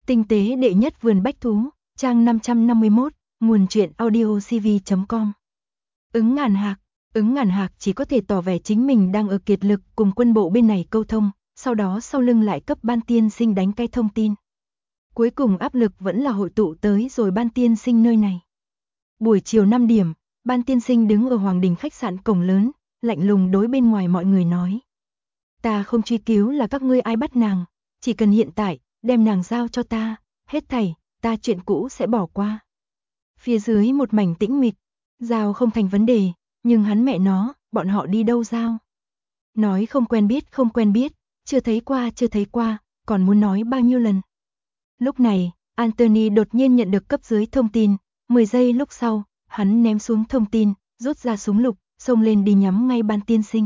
Tinh tế đệ nhất vườn bách thú, trang 551, nguồn truyện audiocv.com. Ứng ngàn hạc chỉ có thể tỏ vẻ chính mình đang ở kiệt lực cùng quân bộ bên này câu thông, sau đó sau lưng lại cấp Ban tiên sinh đánh cái thông tin. Cuối cùng áp lực vẫn là hội tụ tới rồi Ban tiên sinh nơi này. Buổi chiều 5 điểm, Ban tiên sinh đứng ở Hoàng Đình khách sạn cổng lớn, lạnh lùng đối bên ngoài mọi người nói. Ta không truy cứu là các ngươi ai bắt nàng, chỉ cần hiện tại, đem nàng giao cho ta, hết thảy, ta chuyện cũ sẽ bỏ qua. Phía dưới một mảnh tĩnh mịch, giao không thành vấn đề, nhưng hắn mẹ nó, bọn họ đi đâu giao? Nói không quen biết, chưa thấy qua, còn muốn nói bao nhiêu lần. Lúc này, Anthony đột nhiên nhận được cấp dưới thông tin, 10 giây lúc sau, hắn ném xuống thông tin, rút ra súng lục, xông lên đi nhắm ngay Ban tiên sinh.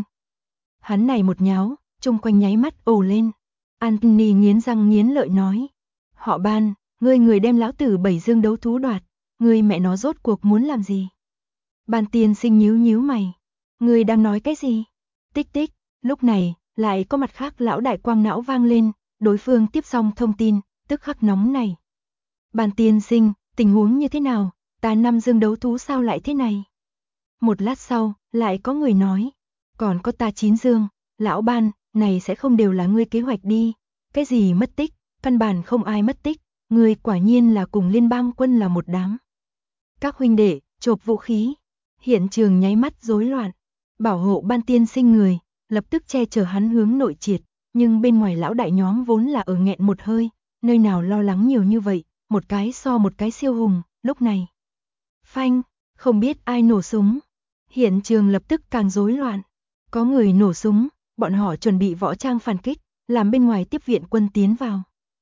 Hắn này một nháo, chung quanh nháy mắt ồ lên. Anthony nghiến răng nghiến lợi nói. Họ Ban, ngươi người đem lão tử 7 dương đấu thú đoạt, ngươi mẹ nó rốt cuộc muốn làm gì? Ban tiên sinh nhíu mày. Ngươi đang nói cái gì? Tích tích, lúc này, lại có mặt khác lão đại quang não vang lên, đối phương tiếp xong thông tin, tức khắc nóng này. Ban tiên sinh, tình huống như thế nào? Ta 5 dương đấu thú sao lại thế này? Một lát sau, lại có người nói. Còn có ta 9 dương, lão Ban, này sẽ không đều là ngươi kế hoạch đi. Cái gì mất tích, căn bản không ai mất tích, ngươi quả nhiên là cùng liên bang quân là một đám. Các huynh đệ, chộp vũ khí. Hiện trường nháy mắt rối loạn. Bảo hộ Ban tiên sinh người, lập tức che chở hắn hướng nội triệt, nhưng bên ngoài lão đại nhóm vốn là ở nghẹn một hơi, nơi nào lo lắng nhiều như vậy, một cái so một cái siêu hùng, lúc này. Phanh, không biết ai nổ súng. Hiện trường lập tức càng rối loạn. Có người nổ súng, bọn họ chuẩn bị võ trang phản kích, làm bên ngoài tiếp viện quân tiến vào.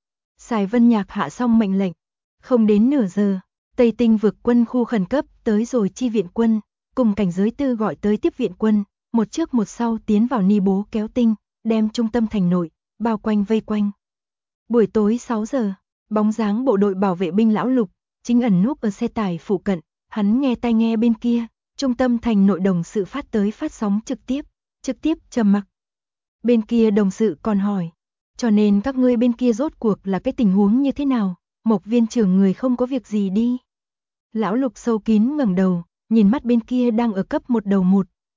Sài Vân Nhạc hạ xong mệnh lệnh. Không đến nửa giờ, Tây Tinh vực quân khu khẩn cấp tới rồi chi viện quân, cùng cảnh giới tư gọi tới tiếp viện quân, một trước một sau tiến vào ni bố kéo tinh, đem trung tâm thành nội, bao quanh vây quanh. Buổi tối 6 giờ, bóng dáng bộ đội bảo vệ binh lão Lục, chính ẩn núp ở xe tải phụ cận, hắn nghe tai nghe bên kia, trung tâm thành nội đồng sự phát tới phát sóng trực tiếp trầm mặc. Bên kia đồng sự còn hỏi, cho nên các ngươi bên kia rốt cuộc là cái tình huống như thế nào, Mộc viên trưởng người không có việc gì đi. Lão Lục sâu kín ngẩng đầu, nhìn mắt bên kia đang ở cấp một đầu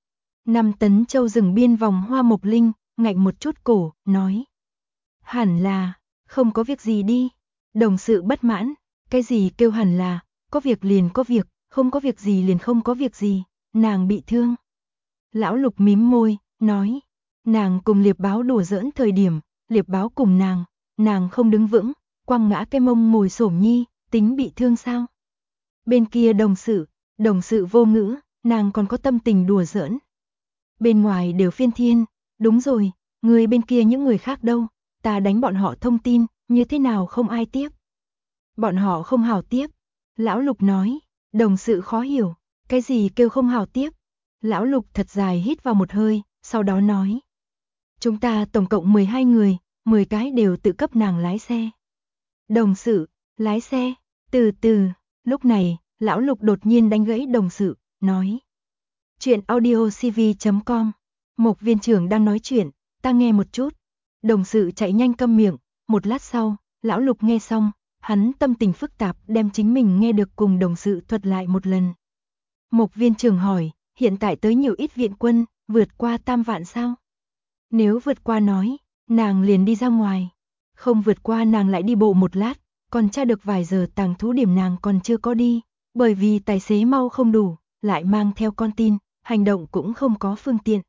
5 tấn châu rừng biên vòng hoa mộc linh, ngạnh một chút cổ, nói. Hẳn là, không có việc gì đi. Đồng sự bất mãn, cái gì kêu hẳn là, có việc liền có việc, không có việc gì liền không có việc gì, nàng bị thương. Lão Lục mím môi, nói, nàng cùng liệp báo đùa giỡn thời điểm, liệp báo cùng nàng không đứng vững, quăng ngã cái mông ngồi xổm nhi, tính bị thương sao? Bên kia đồng sự vô ngữ, nàng còn có tâm tình đùa giỡn. Bên ngoài đều phiên thiên, đúng rồi, người bên kia những người khác đâu, ta đánh bọn họ thông tin, như thế nào không ai tiếp. Bọn họ không hảo tiếp. Lão Lục nói, đồng sự khó hiểu, cái gì kêu không hảo tiếp. Lão Lục thật dài hít vào một hơi, sau đó nói. Chúng ta tổng cộng 12 người, 10 cái đều tự cấp nàng lái xe. Đồng sự, lái xe, từ từ, lúc này, Lão Lục đột nhiên đánh gãy đồng sự, nói. Chuyện audiocv.com, Mộc viên trưởng đang nói chuyện, ta nghe một chút. Đồng sự chạy nhanh câm miệng, một lát sau, Lão Lục nghe xong, hắn tâm tình phức tạp đem chính mình nghe được cùng đồng sự thuật lại một lần. Mộc viên trưởng hỏi, hiện tại tới nhiều ít viện quân, vượt qua 3 vạn sao? Nếu vượt qua nói, nàng liền đi ra ngoài. Không vượt qua nàng lại đi bộ một lát, còn tra được vài giờ tàng thú điểm nàng còn chưa có đi, bởi vì tài xế mau không đủ, lại mang theo con tin, hành động cũng không có phương tiện.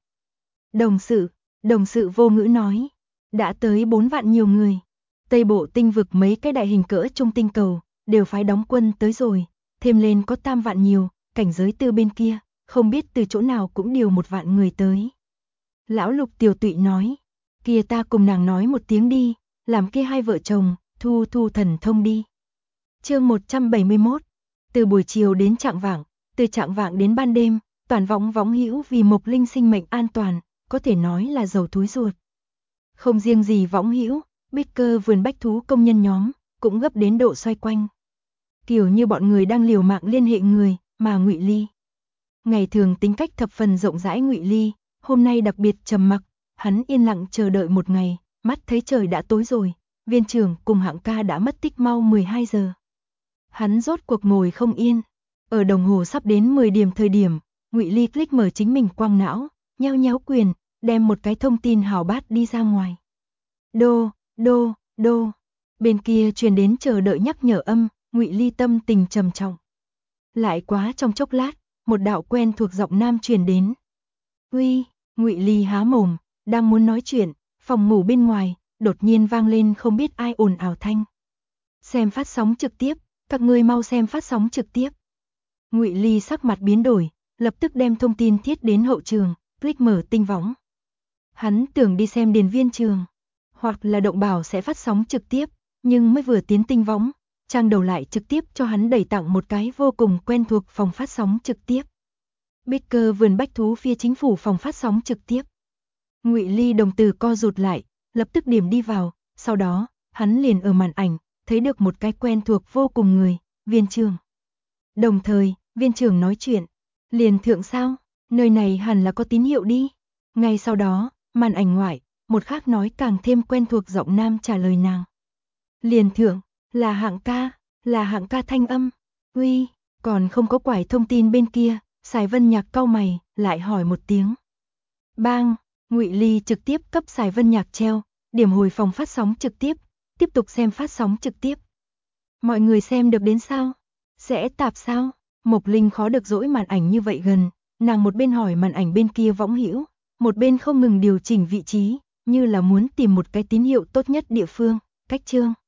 Đồng sự vô ngữ nói, đã tới 4 vạn nhiều người. Tây bộ tinh vực mấy cái đại hình cỡ trung tinh cầu, đều phái đóng quân tới rồi, thêm lên có 3 vạn nhiều, cảnh giới tư bên kia, không biết từ chỗ nào cũng điều 1 vạn người tới. Lão Lục tiểu tụy nói, kia ta cùng nàng nói một tiếng đi, làm kia hai vợ chồng, thu thần thông đi. Chương 171, từ buổi chiều đến trạng vạng, từ trạng vạng đến ban đêm, toàn võng hữu vì Mộc Linh sinh mệnh an toàn, có thể nói là dầu túi ruột. Không riêng gì võng hữu, bích cơ vườn bách thú công nhân nhóm, cũng gấp đến độ xoay quanh. Kiểu như bọn người đang liều mạng liên hệ người, mà Ngụy Ly. Ngày thường tính cách thập phần rộng rãi Ngụy Ly, hôm nay đặc biệt trầm mặc, hắn yên lặng chờ đợi một ngày, mắt thấy trời đã tối rồi, Viên trưởng cùng Hạng ca đã mất tích mau 12 giờ. Hắn rốt cuộc ngồi không yên. Ở đồng hồ sắp đến 10 điểm thời điểm, Ngụy Ly click mở chính mình quang não, nheo nhéo quyền, đem một cái thông tin hào bát đi ra ngoài. Đô, đô, đô. Bên kia truyền đến chờ đợi nhắc nhở âm, Ngụy Ly tâm tình trầm trọng. Lại quá trong chốc lát, một đạo quen thuộc giọng nam truyền đến. Uy, Ngụy Ly há mồm, đang muốn nói chuyện, phòng ngủ bên ngoài đột nhiên vang lên không biết ai ồn ào thanh. Xem phát sóng trực tiếp, các ngươi mau xem phát sóng trực tiếp. Ngụy Ly sắc mặt biến đổi, lập tức đem thông tin thiết đến hậu trường, click mở tinh võng. Hắn tưởng đi xem Điền Viên Trường, hoặc là Động Bảo sẽ phát sóng trực tiếp, nhưng mới vừa tiến tinh võng, trang đầu lại trực tiếp cho hắn đẩy tặng một cái vô cùng quen thuộc phòng phát sóng trực tiếp. Baker vườn bách thú phía chính phủ phòng phát sóng trực tiếp. Ngụy Ly đồng tử co rụt lại, lập tức điểm đi vào, sau đó, hắn liền ở màn ảnh, thấy được một cái quen thuộc vô cùng người, Viên Trường. Đồng thời, Viên Trường nói chuyện, liền thượng sao, nơi này hẳn là có tín hiệu đi. Ngay sau đó, màn ảnh ngoại, một khác nói càng thêm quen thuộc giọng nam trả lời nàng. Liền thượng, là Hạng ca thanh âm. Uy, còn không có quải thông tin bên kia, Sài Vân Nhạc cau mày, lại hỏi một tiếng. Bang, Ngụy Ly trực tiếp cấp Sài Vân Nhạc treo, điểm hồi phòng phát sóng trực tiếp, tiếp tục xem phát sóng trực tiếp. Mọi người xem được đến sao? Sẽ tạp sao? Mộc Linh khó được dỗi màn ảnh như vậy gần, nàng một bên hỏi màn ảnh bên kia võng hữu, một bên không ngừng điều chỉnh vị trí, như là muốn tìm một cái tín hiệu tốt nhất địa phương. Cách chương